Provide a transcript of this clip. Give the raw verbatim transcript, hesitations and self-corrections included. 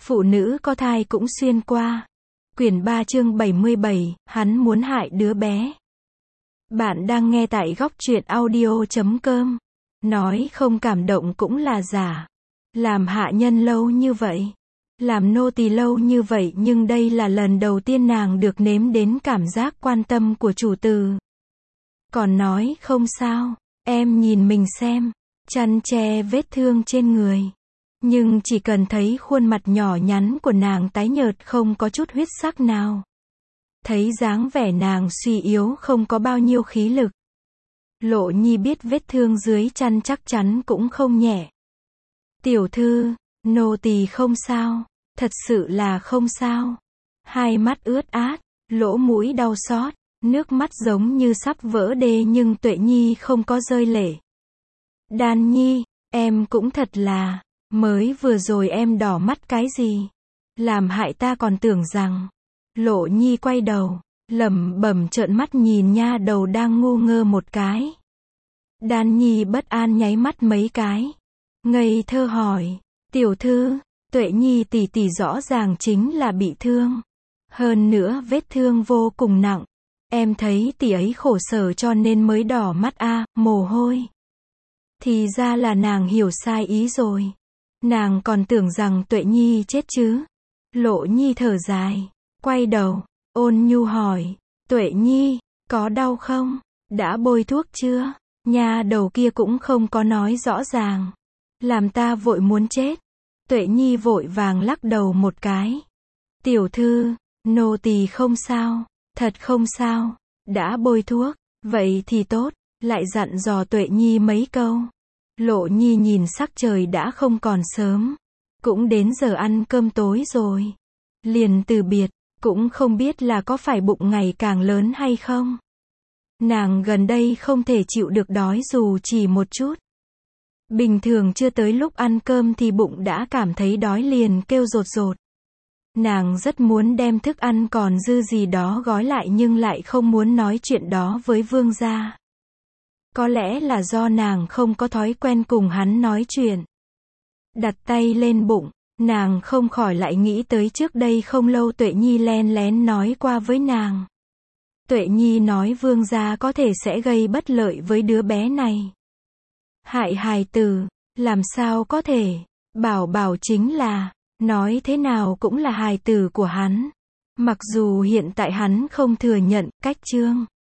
Phụ nữ có thai cũng xuyên qua. Quyển ba chương bảy mươi bảy, hắn muốn hại đứa bé. Bạn đang nghe tại góc truyện audio chấm com. Nói không cảm động cũng là giả. Làm hạ nhân lâu như vậy. Làm nô tỳ lâu như vậy nhưng đây là lần đầu tiên nàng được nếm đến cảm giác quan tâm của chủ tử. Còn nói không sao, em nhìn mình xem, chăn che vết thương trên người. Nhưng chỉ cần thấy khuôn mặt nhỏ nhắn của nàng tái nhợt không có chút huyết sắc nào. Thấy dáng vẻ nàng suy yếu không có bao nhiêu khí lực. Lộ Nhi biết vết thương dưới chăn chắc chắn cũng không nhẹ. Tiểu thư, nô tỳ không sao, thật sự là không sao. Hai mắt ướt át, lỗ mũi đau xót, nước mắt giống như sắp vỡ đê nhưng Tuệ Nhi không có rơi lệ. Đan Nhi, em cũng thật là, mới vừa rồi em đỏ mắt cái gì? Làm hại ta còn tưởng rằng. Lộ Nhi quay đầu, lẩm bẩm trợn mắt nhìn nha đầu đang ngu ngơ một cái. Đan Nhi bất an nháy mắt mấy cái. Ngây thơ hỏi, tiểu thư, Tuệ Nhi tỷ tỷ rõ ràng chính là bị thương. Hơn nữa vết thương vô cùng nặng. Em thấy tỷ ấy khổ sở cho nên mới đỏ mắt a, à, mồ hôi. Thì ra là nàng hiểu sai ý rồi. Nàng còn tưởng rằng Tuệ Nhi chết chứ. Lộ Nhi thở dài, quay đầu, ôn nhu hỏi, Tuệ Nhi, có đau không? Đã bôi thuốc chưa? Nha đầu kia cũng không có nói rõ ràng. Làm ta vội muốn chết. Tuệ Nhi vội vàng lắc đầu một cái. Tiểu thư, nô tỳ không sao, thật không sao. Đã bôi thuốc, vậy thì tốt, lại dặn dò Tuệ Nhi mấy câu. Lộ Nhi nhìn sắc trời đã không còn sớm, cũng đến giờ ăn cơm tối rồi. Liền từ biệt, cũng không biết là có phải bụng ngày càng lớn hay không. Nàng gần đây không thể chịu được đói dù chỉ một chút. Bình thường chưa tới lúc ăn cơm thì bụng đã cảm thấy đói liền kêu rột rột. Nàng rất muốn đem thức ăn còn dư gì đó gói lại nhưng lại không muốn nói chuyện đó với vương gia. Có lẽ là do nàng không có thói quen cùng hắn nói chuyện. Đặt tay lên bụng, nàng không khỏi lại nghĩ tới trước đây không lâu Tuệ Nhi len lén nói qua với nàng. Tuệ Nhi nói vương gia có thể sẽ gây bất lợi với đứa bé này. Hại hài tử, làm sao có thể, bảo bảo chính là, nói thế nào cũng là hài tử của hắn. Mặc dù hiện tại hắn không thừa nhận, cách chương.